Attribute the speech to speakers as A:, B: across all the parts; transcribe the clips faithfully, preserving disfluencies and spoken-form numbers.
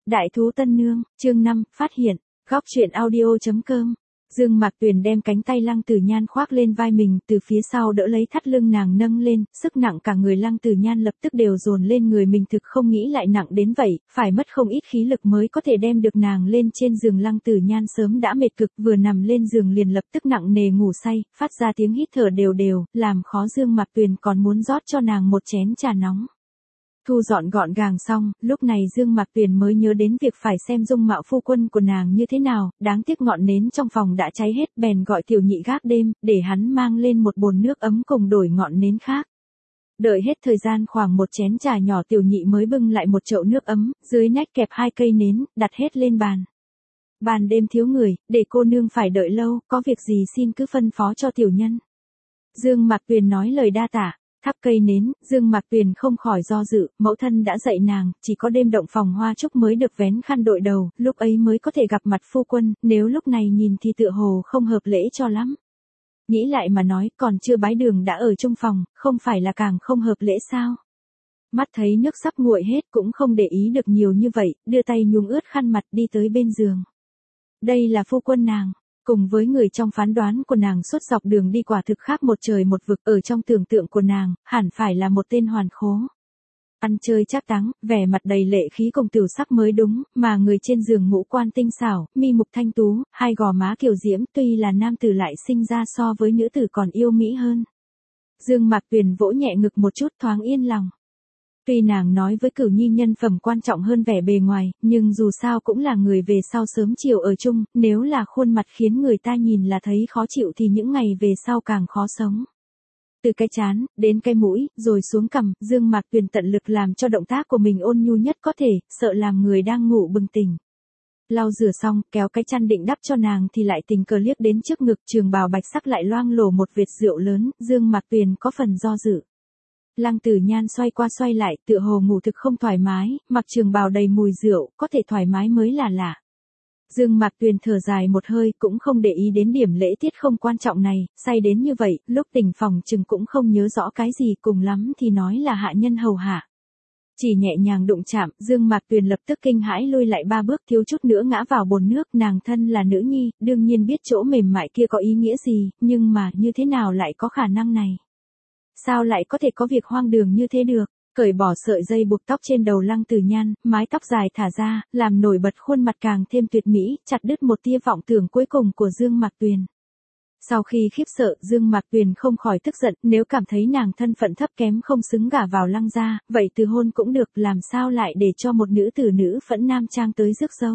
A: Đại thú tân nương, chương năm, phát hiện, góc truyện audio.com. Dương Mạc Tuyền đem cánh tay Lăng Tử Nhan khoác lên vai mình, từ phía sau đỡ lấy thắt lưng nàng nâng lên, sức nặng cả người Lăng Tử Nhan lập tức đều dồn lên người mình, thực không nghĩ lại nặng đến vậy, phải mất không ít khí lực mới có thể đem được nàng lên trên giường. Lăng Tử Nhan sớm đã mệt cực, vừa nằm lên giường liền lập tức nặng nề ngủ say, phát ra tiếng hít thở đều đều, làm khó Dương Mạc Tuyền còn muốn rót cho nàng một chén trà nóng. Thu dọn gọn gàng xong, lúc này Dương Mạc Tuyền mới nhớ đến việc phải xem dung mạo phu quân của nàng như thế nào, đáng tiếc ngọn nến trong phòng đã cháy hết, bèn gọi Tiểu Nhị gác đêm, để hắn mang lên một bồn nước ấm cùng đổi ngọn nến khác. Đợi hết thời gian khoảng một chén trà nhỏ, Tiểu Nhị mới bưng lại một chậu nước ấm, dưới nách kẹp hai cây nến, đặt hết lên bàn. Ban đêm thiếu người, để cô nương phải đợi lâu, có việc gì xin cứ phân phó cho tiểu nhân. Dương Mạc Tuyền nói lời đa tạ. Thắp cây nến, Dương Mạc Tuyền không khỏi do dự, mẫu thân đã dạy nàng, chỉ có đêm động phòng hoa trúc mới được vén khăn đội đầu, lúc ấy mới có thể gặp mặt phu quân, nếu lúc này nhìn thì tựa hồ không hợp lễ cho lắm. Nghĩ lại mà nói, còn chưa bái đường đã ở chung phòng, không phải là càng không hợp lễ sao? Mắt thấy nước sắp nguội hết cũng không để ý được nhiều như vậy, đưa tay nhúng ướt khăn mặt đi tới bên giường. Đây là phu quân nàng. Cùng với người trong phán đoán của nàng suốt dọc đường đi quả thực khác một trời một vực, ở trong tưởng tượng của nàng, hẳn phải là một tên hoàn khố. Ăn chơi trác táng, vẻ mặt đầy lệ khí cùng tiểu sắc mới đúng, mà người trên giường ngũ quan tinh xảo, mi mục thanh tú, hai gò má kiều diễm, tuy là nam tử lại sinh ra so với nữ tử còn yêu mỹ hơn. Dương Mạc Tuyền vỗ nhẹ ngực một chút, thoáng yên lòng. Tuy nàng nói với Cửu Nhi nhân phẩm quan trọng hơn vẻ bề ngoài, nhưng dù sao cũng là người về sau sớm chiều ở chung, nếu là khuôn mặt khiến người ta nhìn là thấy khó chịu thì những ngày về sau càng khó sống. Từ cái trán, đến cái mũi, rồi xuống cằm, Dương Mạc Tuyền tận lực làm cho động tác của mình ôn nhu nhất có thể, sợ làm người đang ngủ bừng tỉnh. Lau rửa xong, kéo cái chăn định đắp cho nàng thì lại tình cờ liếc đến trước ngực trường bào bạch sắc lại loang lổ một vệt rượu lớn, Dương Mạc Tuyền có phần do dự. Lăng Tử Nhan xoay qua xoay lại, tựa hồ ngủ thực không thoải mái, mặc trường bào đầy mùi rượu, có thể thoải mái mới là lạ. Dương Mạc Tuyền thở dài một hơi, cũng không để ý đến điểm lễ tiết không quan trọng này, say đến như vậy, lúc tỉnh phòng chừng cũng không nhớ rõ cái gì, cùng lắm thì nói là hạ nhân hầu hạ. Chỉ nhẹ nhàng đụng chạm, Dương Mạc Tuyền lập tức kinh hãi lui lại ba bước, thiếu chút nữa ngã vào bồn nước. Nàng thân là nữ nhi, đương nhiên biết chỗ mềm mại kia có ý nghĩa gì, nhưng mà như thế nào lại có khả năng này? Sao lại có thể có việc hoang đường như thế được? Cởi bỏ sợi dây buộc tóc trên đầu Lăng Tử Nhan, mái tóc dài thả ra, làm nổi bật khuôn mặt càng thêm tuyệt mỹ, chặt đứt một tia vọng tưởng cuối cùng của Dương Mạc Tuyền. Sau khi khiếp sợ, Dương Mạc Tuyền không khỏi tức giận, nếu cảm thấy nàng thân phận thấp kém không xứng gả vào Lăng gia, vậy từ hôn cũng được, làm sao lại để cho một nữ tử nữ phẫn nam trang tới rước dâu?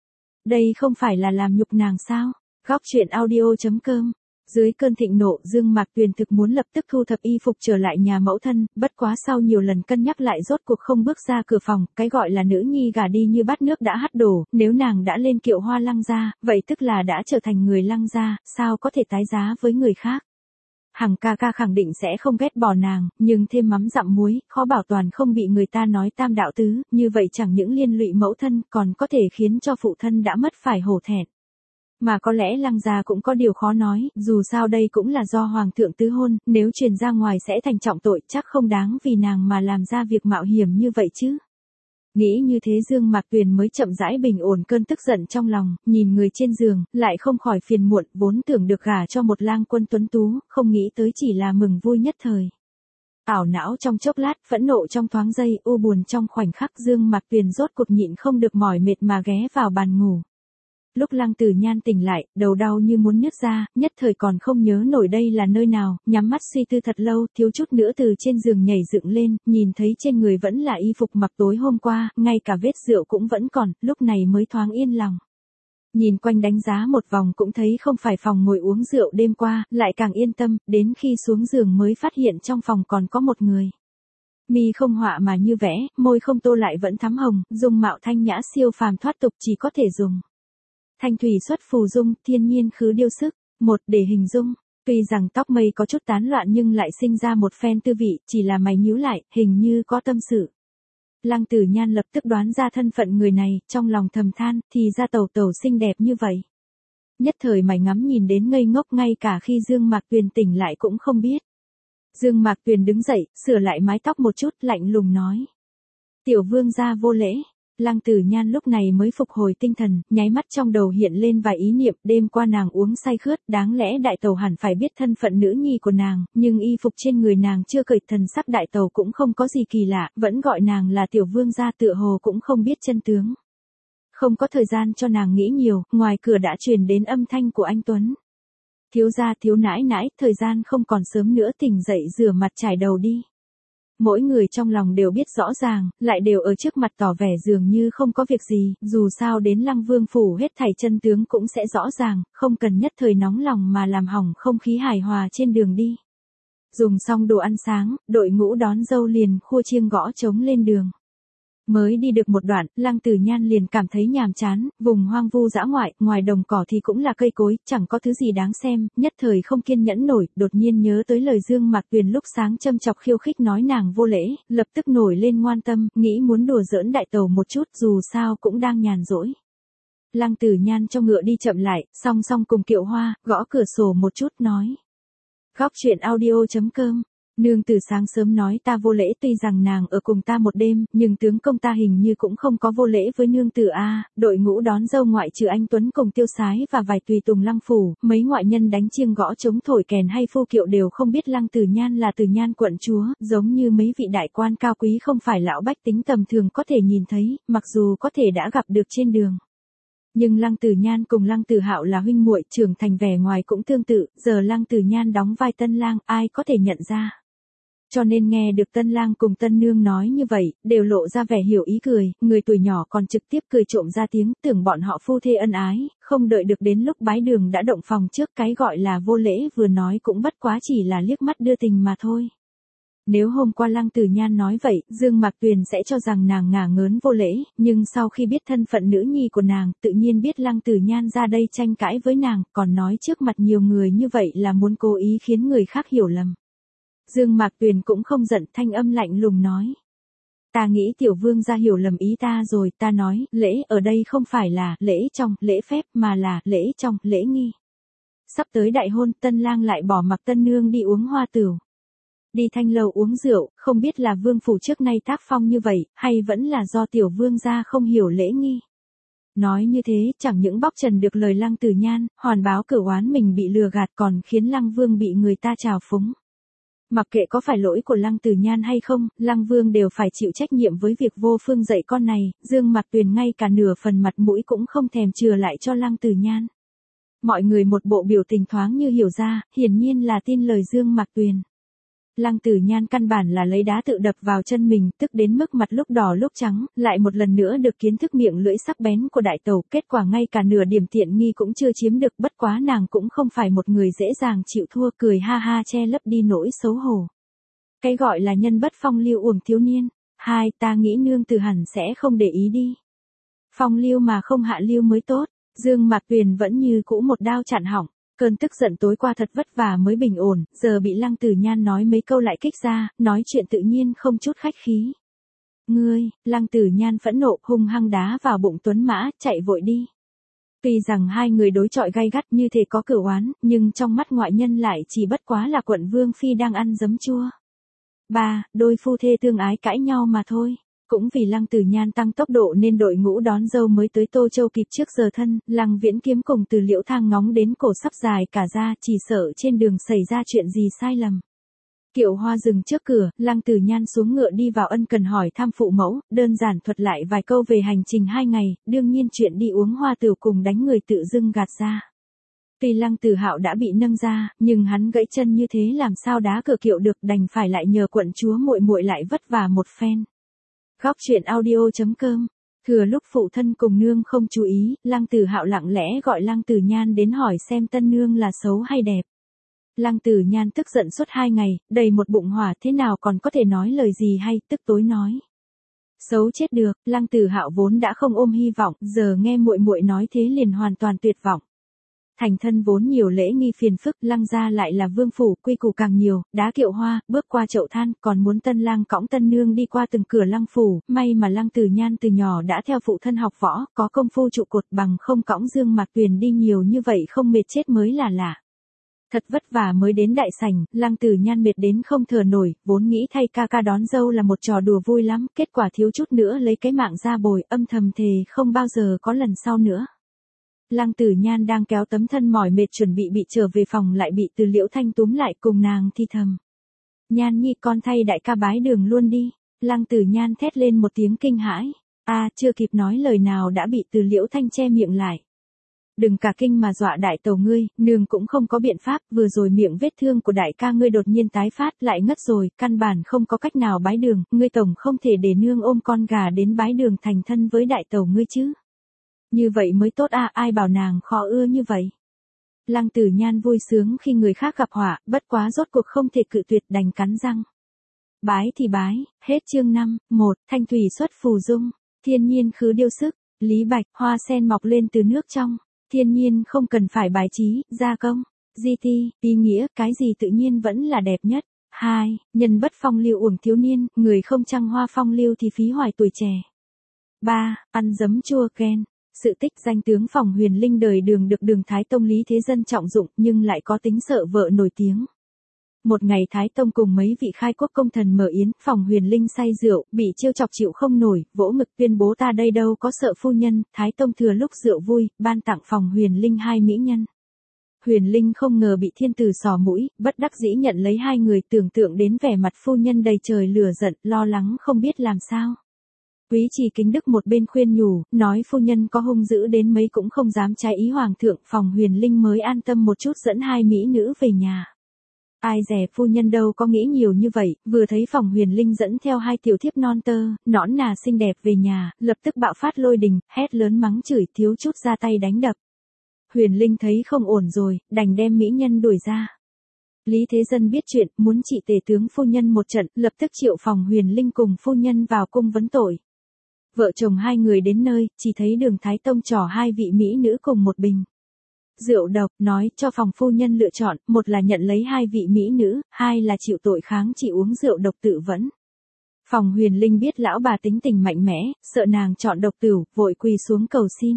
A: Đây không phải là làm nhục nàng sao? Góc truyện audio.com. Dưới cơn thịnh nộ, Dương Mạc Tuyền thực muốn lập tức thu thập y phục trở lại nhà mẫu thân, bất quá sau nhiều lần cân nhắc lại rốt cuộc không bước ra cửa phòng, cái gọi là nữ nhi gả đi như bát nước đã hắt đổ, nếu nàng đã lên kiệu hoa Lăng gia, vậy tức là đã trở thành người Lăng gia, sao có thể tái giá với người khác. Hằng ca ca khẳng định sẽ không ghét bỏ nàng, nhưng thêm mắm dặm muối, khó bảo toàn không bị người ta nói tam đạo tứ, như vậy chẳng những liên lụy mẫu thân, còn có thể khiến cho phụ thân đã mất phải hổ thẹn. Mà có lẽ Lăng gia cũng có điều khó nói, dù sao đây cũng là do hoàng thượng tứ hôn, nếu truyền ra ngoài sẽ thành trọng tội, chắc không đáng vì nàng mà làm ra việc mạo hiểm như vậy chứ. Nghĩ như thế Dương Mạc Tuyền mới chậm rãi bình ổn cơn tức giận trong lòng, nhìn người trên giường, lại không khỏi phiền muộn, vốn tưởng được gả cho một lang quân tuấn tú, không nghĩ tới chỉ là mừng vui nhất thời. Ảo não trong chốc lát, phẫn nộ trong thoáng giây, u buồn trong khoảnh khắc, Dương Mạc Tuyền rốt cuộc nhịn không được mỏi mệt mà ghé vào bàn ngủ. Lúc Lăng Tử Nhan tỉnh lại, đầu đau như muốn nứt ra, nhất thời còn không nhớ nổi đây là nơi nào, nhắm mắt suy tư thật lâu, thiếu chút nữa từ trên giường nhảy dựng lên, nhìn thấy trên người vẫn là y phục mặc tối hôm qua, ngay cả vết rượu cũng vẫn còn, lúc này mới thoáng yên lòng. Nhìn quanh đánh giá một vòng cũng thấy không phải phòng ngồi uống rượu đêm qua, lại càng yên tâm, đến khi xuống giường mới phát hiện trong phòng còn có một người. Mi không họa mà như vẽ, môi không tô lại vẫn thắm hồng, dung mạo thanh nhã siêu phàm thoát tục, chỉ có thể dùng thanh thủy xuất phù dung, thiên nhiên khứ điêu sức, một để hình dung. Tuy rằng tóc mây có chút tán loạn nhưng lại sinh ra một phen tư vị, chỉ là mày nhíu lại, hình như có tâm sự. Lăng Tử Nhan lập tức đoán ra thân phận người này, trong lòng thầm than, thì ra tẩu tẩu xinh đẹp như vậy. Nhất thời mày ngắm nhìn đến ngây ngốc, ngay cả khi Dương Mạc Tuyền tỉnh lại cũng không biết. Dương Mạc Tuyền đứng dậy, sửa lại mái tóc một chút, lạnh lùng nói. Tiểu vương gia vô lễ. Lăng Tử Nhan lúc này mới phục hồi tinh thần, nháy mắt trong đầu hiện lên vài ý niệm, đêm qua nàng uống say khướt, đáng lẽ đại tẩu hẳn phải biết thân phận nữ nhi của nàng, nhưng y phục trên người nàng chưa cởi, thần sắc đại tẩu cũng không có gì kỳ lạ, vẫn gọi nàng là tiểu vương gia, tựa hồ cũng không biết chân tướng. Không có thời gian cho nàng nghĩ nhiều, ngoài cửa đã truyền đến âm thanh của anh Tuấn. Thiếu gia, thiếu nãi nãi, thời gian không còn sớm nữa, tỉnh dậy rửa mặt trải đầu đi. Mỗi người trong lòng đều biết rõ ràng, lại đều ở trước mặt tỏ vẻ dường như không có việc gì, dù sao đến Lăng Vương phủ hết thảy chân tướng cũng sẽ rõ ràng, không cần nhất thời nóng lòng mà làm hỏng không khí hài hòa trên đường đi. Dùng xong đồ ăn sáng, đội ngũ đón dâu liền khua chiêng gõ trống lên đường. Mới đi được một đoạn, Lăng Tử Nhan liền cảm thấy nhàm chán, vùng hoang vu dã ngoại, ngoài đồng cỏ thì cũng là cây cối, chẳng có thứ gì đáng xem, nhất thời không kiên nhẫn nổi, đột nhiên nhớ tới lời Dương Mạc Tuyền lúc sáng châm chọc khiêu khích nói nàng vô lễ, lập tức nổi lên ngoan tâm, nghĩ muốn đùa giỡn đại tẩu một chút, dù sao cũng đang nhàn rỗi. Lăng Tử Nhan cho ngựa đi chậm lại, song song cùng Kiệu Hoa, gõ cửa sổ một chút nói. Góc truyện audio chấm com. Nương từ sáng sớm nói ta vô lễ, tuy rằng nàng ở cùng ta một đêm, nhưng tướng công ta hình như cũng không có vô lễ với nương tử a. Đội ngũ đón dâu ngoại trừ anh Tuấn cùng Tiêu Sái và vài tùy tùng Lăng phủ, mấy ngoại nhân đánh chiêng gõ trống thổi kèn hay phu kiệu đều không biết Lăng Tử Nhan là Tử Nhan quận chúa, giống như mấy vị đại quan cao quý không phải lão bách tính tầm thường có thể nhìn thấy, mặc dù có thể đã gặp được trên đường. Nhưng Lăng Tử Nhan cùng Lăng Tử Hạo là huynh muội, trưởng thành vẻ ngoài cũng tương tự, giờ Lăng Tử Nhan đóng vai tân lang, ai có thể nhận ra. Cho nên nghe được tân lang cùng tân nương nói như vậy, đều lộ ra vẻ hiểu ý cười, người tuổi nhỏ còn trực tiếp cười trộm ra tiếng, tưởng bọn họ phu thê ân ái, không đợi được đến lúc bái đường đã động phòng trước, cái gọi là vô lễ vừa nói cũng bất quá chỉ là liếc mắt đưa tình mà thôi. Nếu hôm qua Lăng Tử Nhan nói vậy, Dương Mạc Tuyền sẽ cho rằng nàng ngả ngớn vô lễ, nhưng sau khi biết thân phận nữ nhi của nàng, tự nhiên biết Lăng Tử Nhan ra đây tranh cãi với nàng, còn nói trước mặt nhiều người như vậy là muốn cố ý khiến người khác hiểu lầm. Dương Mạc Tuyền cũng không giận, thanh âm lạnh lùng nói. Ta nghĩ tiểu vương gia hiểu lầm ý ta rồi, ta nói, lễ ở đây không phải là lễ trong, lễ phép, mà là lễ trong, lễ nghi. Sắp tới đại hôn, tân lang lại bỏ mặc tân nương đi uống hoa tửu. Đi thanh lầu uống rượu, không biết là vương phủ trước nay tác phong như vậy, hay vẫn là do tiểu vương gia không hiểu lễ nghi. Nói như thế, chẳng những bóc trần được lời Lăng Tử Nhan, hoàn báo cửu oán mình bị lừa gạt, còn khiến Lăng Vương bị người ta trào phúng. Mặc kệ có phải lỗi của Lăng Tử Nhan hay không, Lăng Vương đều phải chịu trách nhiệm với việc vô phương dạy con này, Dương Mạc Tuyền ngay cả nửa phần mặt mũi cũng không thèm chừa lại cho Lăng Tử Nhan. Mọi người một bộ biểu tình thoáng như hiểu ra, hiển nhiên là tin lời Dương Mạc Tuyền. Lăng Tử Nhan căn bản là lấy đá tự đập vào chân mình, tức đến mức mặt lúc đỏ lúc trắng, lại một lần nữa được kiến thức miệng lưỡi sắc bén của đại tẩu, kết quả ngay cả nửa điểm tiện nghi cũng chưa chiếm được, bất quá nàng cũng không phải một người dễ dàng chịu thua, cười ha ha che lấp đi nỗi xấu hổ. Cái gọi là nhân bất phong lưu uổng thiếu niên, hai ta nghĩ nương tử hẳn sẽ không để ý đi. Phong lưu mà không hạ lưu mới tốt, Dương Mạc Tuyền vẫn như cũ một đao chặn họng. Cơn tức giận tối qua thật vất vả mới bình ổn, giờ bị Lăng Tử Nhan nói mấy câu lại kích ra, nói chuyện tự nhiên không chút khách khí. Ngươi, Lăng Tử Nhan phẫn nộ, hung hăng đá vào bụng Tuấn Mã, chạy vội đi. Tuy rằng hai người đối chọi gay gắt như thể có cửu oán, nhưng trong mắt ngoại nhân lại chỉ bất quá là quận Vương Phi đang ăn giấm chua. Ba, đôi phu thê tương ái cãi nhau mà thôi. Cũng vì Lăng Tử Nhan tăng tốc độ nên đội ngũ đón dâu mới tới Tô Châu kịp trước giờ thân, Lăng Viễn Kiếm cùng Từ Liễu Thang ngóng đến cổ sắp dài cả ra, chỉ sợ trên đường xảy ra chuyện gì sai lầm. Kiệu Hoa dừng trước cửa, Lăng Tử Nhan xuống ngựa đi vào ân cần hỏi thăm phụ mẫu, đơn giản thuật lại vài câu về hành trình hai ngày, đương nhiên chuyện đi uống hoa tửu cùng đánh người tự dưng gạt ra. Tuy Lăng Tử Hạo đã bị nâng ra, nhưng hắn gãy chân như thế làm sao đá cửa kiệu được, đành phải lại nhờ quận chúa muội muội lại vất vả một phen. Góc truyện audio chấm com. Thừa lúc phụ thân cùng nương không chú ý, Lăng Tử Hạo lặng lẽ gọi Lăng Tử Nhan đến hỏi xem tân nương là xấu hay đẹp. Lăng Tử Nhan tức giận suốt hai ngày, đầy một bụng hỏa, thế nào còn có thể nói lời gì hay, tức tối nói. Xấu chết được, Lăng Tử Hạo vốn đã không ôm hy vọng, giờ nghe muội muội nói thế liền hoàn toàn tuyệt vọng. Thành thân vốn nhiều lễ nghi phiền phức, Lăng gia lại là vương phủ, quy củ càng nhiều, đá kiệu hoa, bước qua chậu than, còn muốn tân lang cõng tân nương đi qua từng cửa Lăng phủ, may mà Lăng Tử Nhan từ nhỏ đã theo phụ thân học võ, có công phu trụ cột, bằng không cõng Dương Mạc Tuyền đi nhiều như vậy không mệt chết mới là lạ. Thật vất vả mới đến đại sảnh, Lăng Tử Nhan mệt đến không thở nổi, vốn nghĩ thay ca ca đón dâu là một trò đùa vui lắm, kết quả thiếu chút nữa lấy cái mạng ra bồi, âm thầm thề không bao giờ có lần sau nữa. Lăng Tử Nhan đang kéo tấm thân mỏi mệt chuẩn bị bị trở về phòng lại bị Từ Liễu Thanh túm lại cùng nàng thì thầm. Nhan nhi con thay đại ca bái đường luôn đi. Lăng Tử Nhan thét lên một tiếng kinh hãi. A à, chưa kịp nói lời nào đã bị Từ Liễu Thanh che miệng lại. Đừng cả kinh mà dọa đại tẩu ngươi, nương cũng không có biện pháp, vừa rồi miệng vết thương của đại ca ngươi đột nhiên tái phát lại ngất rồi, căn bản không có cách nào bái đường, ngươi tổng không thể để nương ôm con gà đến bái đường thành thân với đại tẩu ngươi chứ. Như vậy mới tốt à, ai bảo nàng khó ưa như vậy. Lăng Tử Nhan vui sướng khi người khác gặp họa, bất quá rốt cuộc không thể cự tuyệt đành cắn răng. Bái thì bái, hết chương năm, một, thanh thủy xuất phù dung, thiên nhiên khứ điêu sức, Lý Bạch, hoa sen mọc lên từ nước trong, thiên nhiên không cần phải bài trí, gia công, di ti, ý nghĩa, cái gì tự nhiên vẫn là đẹp nhất. Hai, nhân bất phong lưu uổng thiếu niên, người không trăng hoa phong lưu thì phí hoài tuổi trẻ. Ba, ăn giấm chua ghen. Sự tích danh tướng Phòng Huyền Linh đời Đường được Đường Thái Tông Lý Thế Dân trọng dụng nhưng lại có tính sợ vợ nổi tiếng. Một ngày Thái Tông cùng mấy vị khai quốc công thần mở yến, Phòng Huyền Linh say rượu, bị trêu chọc chịu không nổi, vỗ ngực tuyên bố ta đây đâu có sợ phu nhân, Thái Tông thừa lúc rượu vui, ban tặng Phòng Huyền Linh hai mỹ nhân. Huyền Linh không ngờ bị thiên tử xỏ mũi, bất đắc dĩ nhận lấy hai người, tưởng tượng đến vẻ mặt phu nhân đầy trời lửa giận, lo lắng không biết làm sao. Quý Trì Kính Đức một bên khuyên nhủ, nói phu nhân có hung dữ đến mấy cũng không dám trái ý hoàng thượng, Phòng Huyền Linh mới an tâm một chút dẫn hai mỹ nữ về nhà. Ai dè phu nhân đâu có nghĩ nhiều như vậy, vừa thấy Phòng Huyền Linh dẫn theo hai tiểu thiếp non tơ, nõn nà xinh đẹp về nhà, lập tức bạo phát lôi đình, hét lớn mắng chửi, thiếu chút ra tay đánh đập. Huyền Linh thấy không ổn rồi, đành đem mỹ nhân đuổi ra. Lý Thế Dân biết chuyện, muốn trị tề tướng phu nhân một trận, lập tức triệu Phòng Huyền Linh cùng phu nhân vào cung vấn tội. Vợ chồng hai người đến nơi, chỉ thấy Đường Thái Tông trỏ hai vị mỹ nữ cùng một bình rượu độc, nói cho Phòng phu nhân lựa chọn, một là nhận lấy hai vị mỹ nữ, hai là chịu tội kháng chỉ uống rượu độc tự vẫn. Phòng Huyền Linh biết lão bà tính tình mạnh mẽ, sợ nàng chọn độc tửu, vội quỳ xuống cầu xin.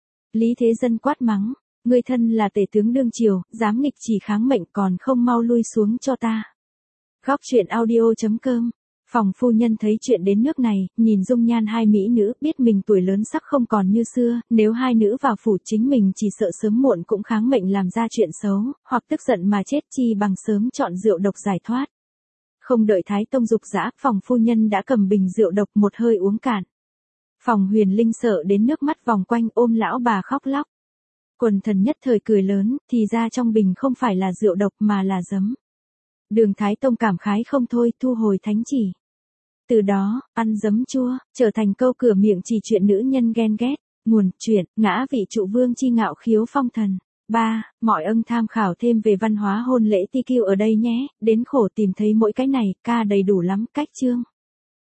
A: Lý Thế Dân quát mắng, ngươi thân là tể tướng đương triều, dám nghịch chỉ kháng mệnh còn không mau lui xuống cho ta. Góc truyện audio chấm com. Phòng phu nhân thấy chuyện đến nước này, nhìn dung nhan hai mỹ nữ, biết mình tuổi lớn sắp không còn như xưa, nếu hai nữ vào phủ chính mình chỉ sợ sớm muộn cũng kháng mệnh làm ra chuyện xấu, hoặc tức giận mà chết chi bằng sớm chọn rượu độc giải thoát. Không đợi Thái Tông dục dã, Phòng phu nhân đã cầm bình rượu độc một hơi uống cạn. Phòng Huyền Linh sợ đến nước mắt vòng quanh ôm lão bà khóc lóc. Quần thần nhất thời cười lớn, thì ra trong bình không phải là rượu độc mà là giấm. Đường Thái Tông cảm khái không thôi, thu hồi thánh chỉ. Từ đó, ăn giấm chua, trở thành câu cửa miệng chỉ chuyện nữ nhân ghen ghét. Nguồn, truyện, ngã vị trụ vương chi ngạo khiếu phong thần. ba. Mọi ân tham khảo thêm về văn hóa hôn lễ ti kiu ở đây nhé, đến khổ tìm thấy mỗi cái này, ca đầy đủ lắm, cách chương.